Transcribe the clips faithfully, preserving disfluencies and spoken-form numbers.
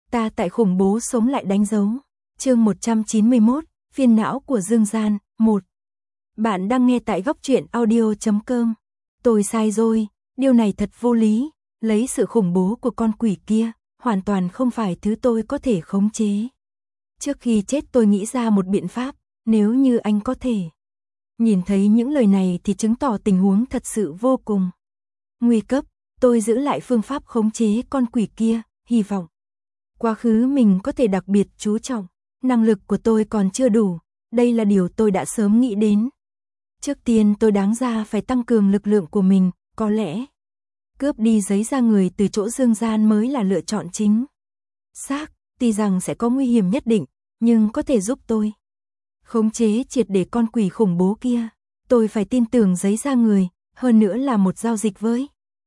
Ta tại khủng bố sống lại đánh dấu. Chương một trăm chín mươi mốt, phiền não của Dương Gian, một. Bạn đang nghe tại góc truyện audio chấm com. Tôi sai rồi, điều này thật vô lý, lấy sự khủng bố của con quỷ kia, hoàn toàn không phải thứ tôi có thể khống chế. Trước khi chết tôi nghĩ ra một biện pháp, nếu như anh có thể. Nhìn thấy những lời này thì chứng tỏ tình huống thật sự vô cùng nguy cấp, tôi giữ lại phương pháp khống chế con quỷ kia, hy vọng quá khứ mình có thể đặc biệt chú trọng, năng lực của tôi còn chưa đủ, đây là điều tôi đã sớm nghĩ đến. Trước tiên tôi đáng ra phải tăng cường lực lượng của mình, có lẽ cướp đi giấy da người từ chỗ Dương Gian mới là lựa chọn chính xác, tuy rằng sẽ có nguy hiểm nhất định, nhưng có thể giúp tôi khống chế triệt để con quỷ khủng bố kia. Tôi phải tin tưởng giấy da người, hơn nữa là một giao dịch với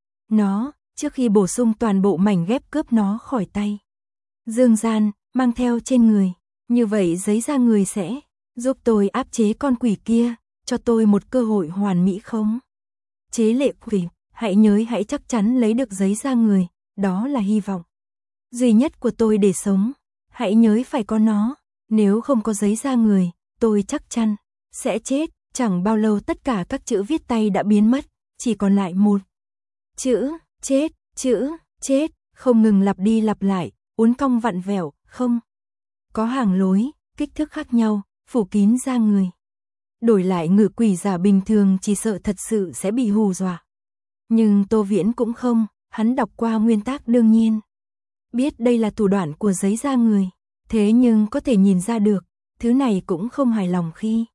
nó, trước khi bổ sung toàn bộ mảnh ghép cướp nó khỏi tay Dương Gian, mang theo trên người. Như vậy giấy da người sẽ giúp tôi áp chế con quỷ kia, cho tôi một cơ hội hoàn mỹ khống chế lệ quỷ. Hãy nhớ hãy chắc chắn lấy được giấy da người, đó là hy vọng duy nhất của tôi để sống. Hãy nhớ phải có nó, nếu không có giấy da người, tôi chắc chắn sẽ chết. Chẳng bao lâu tất cả các chữ viết tay đã biến mất, chỉ còn lại một chữ, chết, chữ, chết, không ngừng lặp đi lặp lại, uốn cong vặn vẹo, không có hàng lối, kích thước khác nhau, phủ kín da người. Đổi lại ngự quỷ giả bình thường chỉ sợ thật sự sẽ bị hù dọa. Nhưng Tô Viễn cũng không, hắn đọc qua nguyên tắc đương nhiên biết đây là thủ đoạn của giấy da người, thế nhưng có thể nhìn ra được, thứ này cũng không hài lòng khi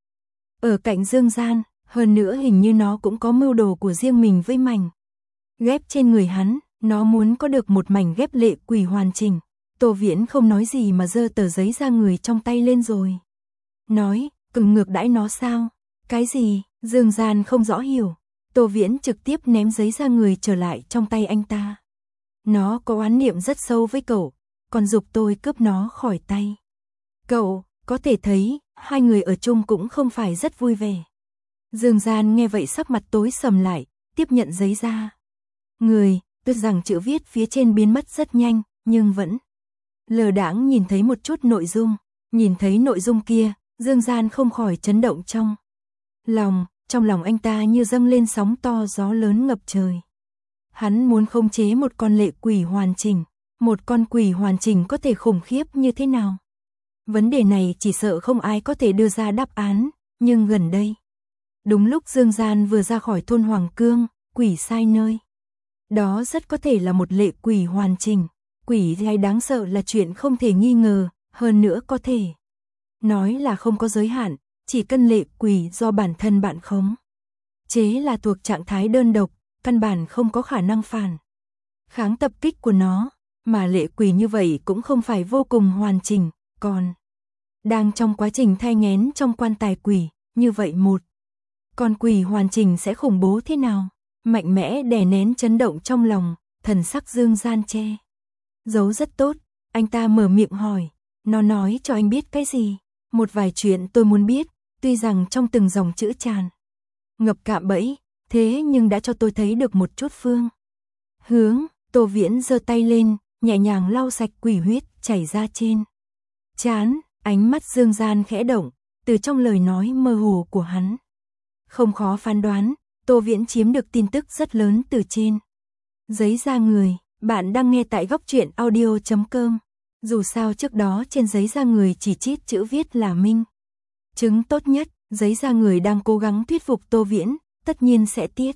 ở cạnh Dương Gian, hơn nữa hình như nó cũng có mưu đồ của riêng mình với mảnh ghép trên người hắn, nó muốn có được một mảnh ghép lệ quỷ hoàn chỉnh. Tô Viễn không nói gì mà giơ tờ giấy da người trong tay lên rồi nói, cừng ngược đãi nó sao? Cái gì? Dương Gian không rõ hiểu. Tô Viễn trực tiếp ném giấy da người trở lại trong tay anh ta. Nó có oán niệm rất sâu với cậu, còn giục tôi cướp nó khỏi tay cậu. Có thể thấy, hai người ở chung cũng không phải rất vui vẻ. Dương Gian nghe vậy sắc mặt tối sầm lại, tiếp nhận giấy da người, tuy rằng chữ viết phía trên biến mất rất nhanh, nhưng vẫn lờ đãng nhìn thấy một chút nội dung. Nhìn thấy nội dung kia, Dương Gian không khỏi chấn động trong lòng, trong lòng anh ta như dâng lên sóng to gió lớn ngập trời. Hắn muốn khống chế một con lệ quỷ hoàn chỉnh, một con quỷ hoàn chỉnh có thể khủng khiếp như thế nào? Vấn đề này chỉ sợ không ai có thể đưa ra đáp án, nhưng gần đây, đúng lúc Dương Gian vừa ra khỏi thôn Hoàng Cương, quỷ sai nơi đó rất có thể là một lệ quỷ hoàn chỉnh. Quỷ hay đáng sợ là chuyện không thể nghi ngờ, hơn nữa có thể nói là không có giới hạn, chỉ cần lệ quỷ do bản thân bạn khống chế là thuộc trạng thái đơn độc, căn bản không có khả năng phản kháng tập kích của nó, mà lệ quỷ như vậy cũng không phải vô cùng hoàn chỉnh, còn đang trong quá trình thai nghén trong quan tài quỷ, như vậy một con quỷ hoàn chỉnh sẽ khủng bố thế nào? Mạnh mẽ đè nén chấn động trong lòng, thần sắc Dương Gian che giấu rất tốt, anh ta mở miệng hỏi, nó nói cho anh biết cái gì? Một vài chuyện tôi muốn biết, tuy rằng trong từng dòng chữ tràn ngập cạm bẫy, thế nhưng đã cho tôi thấy được một chút phương hướng. Tô Viễn giơ tay lên, nhẹ nhàng lau sạch quỷ huyết chảy ra trên trán, ánh mắt Dương Gian khẽ động, từ trong lời nói mơ hồ của hắn không khó phán đoán, Tô Viễn chiếm được tin tức rất lớn từ trên giấy da người. Bạn đang nghe tại góc truyện audio chấm com. Dù sao trước đó trên giấy da người chỉ chít chữ viết là minh chứng tốt nhất, giấy da người đang cố gắng thuyết phục Tô Viễn, tất nhiên sẽ tiết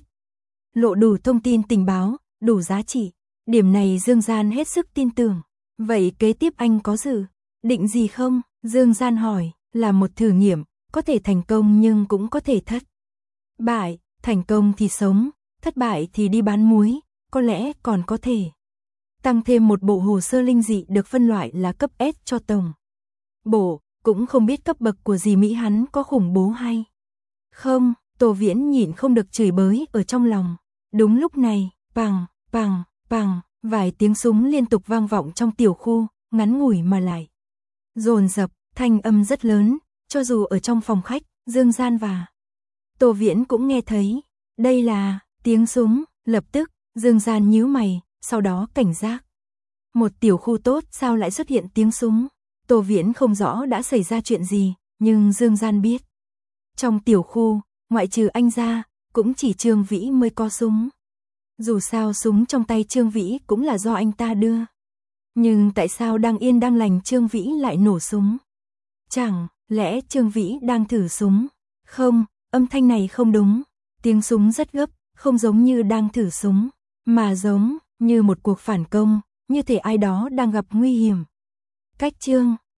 lộ đủ thông tin tình báo, đủ giá trị. Điểm này Dương Gian hết sức tin tưởng. Vậy kế tiếp anh có dự định gì không? Dương Gian hỏi, là một thử nghiệm, có thể thành công nhưng cũng có thể thất bại, thành công thì sống, thất bại thì đi bán muối, có lẽ còn có thể tăng thêm một bộ hồ sơ linh dị được phân loại là cấp S cho tổng bộ, cũng không biết cấp bậc của dì Mỹ hắn có khủng bố hay không. Tô Viễn nhịn không được chửi bới ở trong lòng. Đúng lúc này, pằng, pằng, pằng, vài tiếng súng liên tục vang vọng trong tiểu khu, ngắn ngủi mà lại dồn dập, thanh âm rất lớn, cho dù ở trong phòng khách, Dương Gian và Tô Viễn cũng nghe thấy. Đây là tiếng súng. Lập tức Dương Gian nhíu mày, sau đó cảnh giác Một tiểu khu tốt sao lại xuất hiện tiếng súng? Tô Viễn không rõ đã xảy ra chuyện gì, nhưng Dương Gian biết. Trong tiểu khu, ngoại trừ anh ra, cũng chỉ Trương Vĩ mới có súng. Dù sao súng trong tay Trương Vĩ cũng là do anh ta đưa. Nhưng tại sao đang yên đang lành Trương Vĩ lại nổ súng? Chẳng lẽ Trương Vĩ đang thử súng? Không, âm thanh này không đúng. Tiếng súng rất gấp, không giống như đang thử súng, mà giống như một cuộc phản công, như thể ai đó đang gặp nguy hiểm. Cách Trương